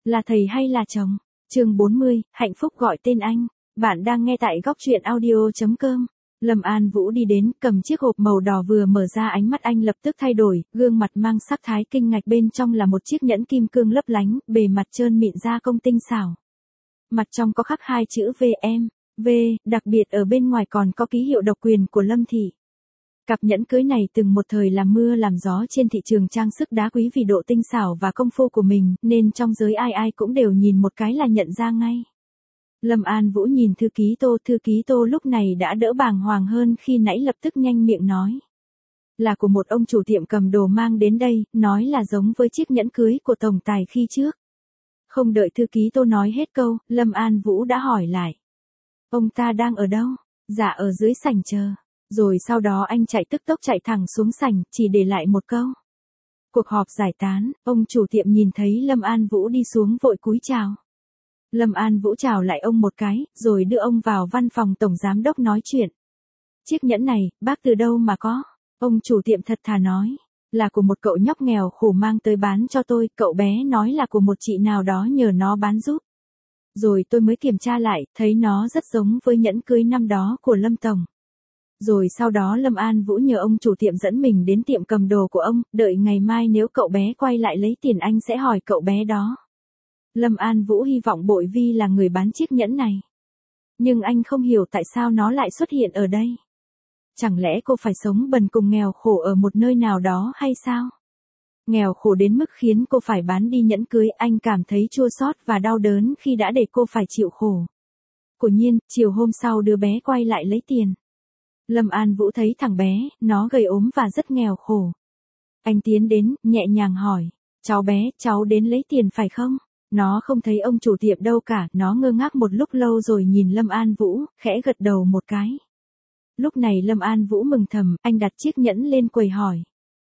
Là thầy hay là chồng? Chương 40, hạnh phúc gọi tên anh. Bạn đang nghe tại góc truyện audio.com. Lâm An Vũ đi đến, cầm chiếc hộp màu đỏ vừa mở ra, ánh mắt anh lập tức thay đổi, gương mặt mang sắc thái kinh ngạc, bên trong là một chiếc nhẫn kim cương lấp lánh, bề mặt trơn mịn gia công tinh xảo. Mặt trong có khắc hai chữ VM, V, đặc biệt ở bên ngoài còn có ký hiệu độc quyền của Lâm Thị. Cặp nhẫn cưới này từng một thời làm mưa làm gió trên thị trường trang sức đá quý vì độ tinh xảo và công phu của mình, nên trong giới ai ai cũng đều nhìn một cái là nhận ra ngay. Lâm An Vũ nhìn thư ký Tô lúc này đã đỡ bàng hoàng hơn khi nãy, lập tức nhanh miệng nói. Là của một ông chủ tiệm cầm đồ mang đến đây, nói là giống với chiếc nhẫn cưới của tổng tài khi trước. Không đợi thư ký Tô nói hết câu, Lâm An Vũ đã hỏi lại. Ông ta đang ở đâu? Dạ ở dưới sảnh chờ. Rồi sau đó anh tức tốc chạy thẳng xuống sảnh, chỉ để lại một câu. Cuộc họp giải tán, ông chủ tiệm nhìn thấy Lâm An Vũ đi xuống vội cúi chào. Lâm An Vũ chào lại ông một cái, rồi đưa ông vào văn phòng tổng giám đốc nói chuyện. Chiếc nhẫn này, bác từ đâu mà có? Ông chủ tiệm thật thà nói. Là của một cậu nhóc nghèo khổ mang tới bán cho tôi, cậu bé nói là của một chị nào đó nhờ nó bán giúp. Rồi tôi mới kiểm tra lại, thấy nó rất giống với nhẫn cưới năm đó của Lâm Tổng. Rồi sau đó Lâm An Vũ nhờ ông chủ tiệm dẫn mình đến tiệm cầm đồ của ông, đợi ngày mai nếu cậu bé quay lại lấy tiền anh sẽ hỏi cậu bé đó. Lâm An Vũ hy vọng Bội Vi là người bán chiếc nhẫn này. Nhưng anh không hiểu tại sao nó lại xuất hiện ở đây. Chẳng lẽ cô phải sống bần cùng nghèo khổ ở một nơi nào đó hay sao? Nghèo khổ đến mức khiến cô phải bán đi nhẫn cưới, anh cảm thấy chua xót và đau đớn khi đã để cô phải chịu khổ. Quả nhiên, chiều hôm sau đứa bé quay lại lấy tiền. Lâm An Vũ thấy thằng bé, nó gầy ốm và rất nghèo khổ. Anh tiến đến, nhẹ nhàng hỏi, cháu bé, cháu đến lấy tiền phải không? Nó không thấy ông chủ tiệm đâu cả, nó ngơ ngác một lúc lâu rồi nhìn Lâm An Vũ, khẽ gật đầu một cái. Lúc này Lâm An Vũ mừng thầm, anh đặt chiếc nhẫn lên quầy hỏi.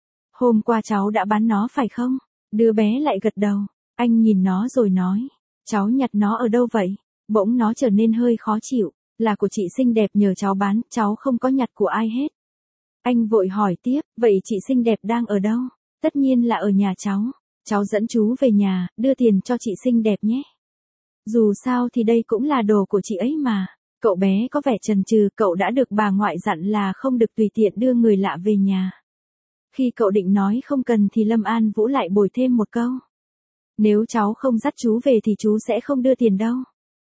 Hôm qua cháu đã bán nó phải không? Đứa bé lại gật đầu, anh nhìn nó rồi nói, cháu nhặt nó ở đâu vậy? Bỗng nó trở nên hơi khó chịu. Là của chị xinh đẹp nhờ cháu bán, cháu không có nhặt của ai hết. Anh vội hỏi tiếp, vậy chị xinh đẹp đang ở đâu? Tất nhiên là ở nhà cháu. Cháu dẫn chú về nhà, đưa tiền cho chị xinh đẹp nhé. Dù sao thì đây cũng là đồ của chị ấy mà. Cậu bé có vẻ chần chừ, cậu đã được bà ngoại dặn là không được tùy tiện đưa người lạ về nhà. Khi cậu định nói không cần thì Lâm An Vũ lại bồi thêm một câu. Nếu cháu không dắt chú về thì chú sẽ không đưa tiền đâu.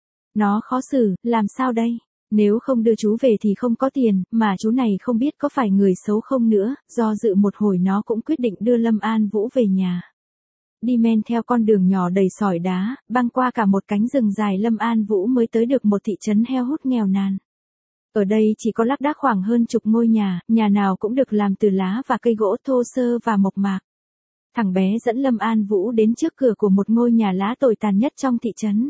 Nó khó xử, làm sao đây? Nếu không đưa chú về thì không có tiền, mà chú này không biết có phải người xấu không nữa, do dự một hồi nó cũng quyết định đưa Lâm An Vũ về nhà. Đi men theo con đường nhỏ đầy sỏi đá, băng qua cả một cánh rừng dài, Lâm An Vũ mới tới được một thị trấn heo hút nghèo nàn. Ở đây chỉ có lác đác khoảng hơn chục ngôi nhà nào cũng được làm từ lá và cây gỗ thô sơ và mộc mạc. Thằng bé dẫn Lâm An Vũ đến trước cửa của một ngôi nhà lá tồi tàn nhất trong thị trấn.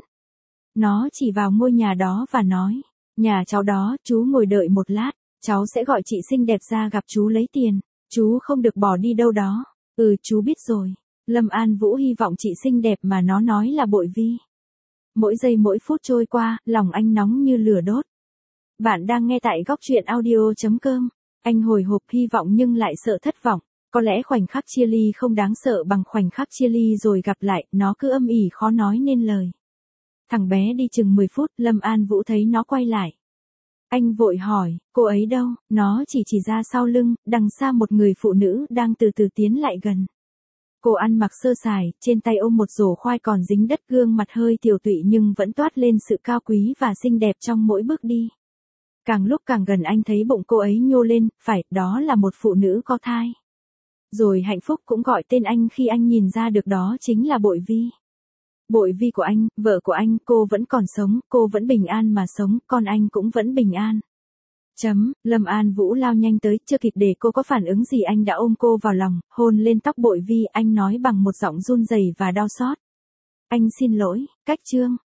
Nó chỉ vào ngôi nhà đó và nói, nhà cháu đó, chú ngồi đợi một lát, cháu sẽ gọi chị xinh đẹp ra gặp chú lấy tiền, chú không được bỏ đi đâu đó. Chú biết rồi. Lâm An Vũ hy vọng chị xinh đẹp mà nó nói là Bội Vi. Mỗi giây mỗi phút trôi qua, lòng anh nóng như lửa đốt. Bạn đang nghe tại góc truyện audio.com. Anh hồi hộp hy vọng nhưng lại sợ thất vọng. Có lẽ khoảnh khắc chia ly không đáng sợ bằng khoảnh khắc chia ly rồi gặp lại, nó cứ âm ỉ khó nói nên lời. Thằng bé đi chừng 10 phút, Lâm An Vũ thấy nó quay lại. Anh vội hỏi, cô ấy đâu? Nó chỉ ra sau lưng, đằng xa một người phụ nữ đang từ từ tiến lại gần. Cô ăn mặc sơ sài, trên tay ôm một rổ khoai còn dính đất, gương mặt hơi tiều tụy nhưng vẫn toát lên sự cao quý và xinh đẹp trong mỗi bước đi. Càng lúc càng gần anh thấy bụng cô ấy nhô lên, phải, đó là một phụ nữ có thai. Rồi hạnh phúc cũng gọi tên anh khi anh nhìn ra được đó chính là Bội Vi. Bội Vi của anh, vợ của anh, cô vẫn còn sống, cô vẫn bình an mà sống, con anh cũng vẫn bình an. Lâm An Vũ lao nhanh tới, chưa kịp để cô có phản ứng gì anh đã ôm cô vào lòng, hôn lên tóc Bội Vi, anh nói bằng một giọng run rẩy và đau xót. Anh xin lỗi, cách chương.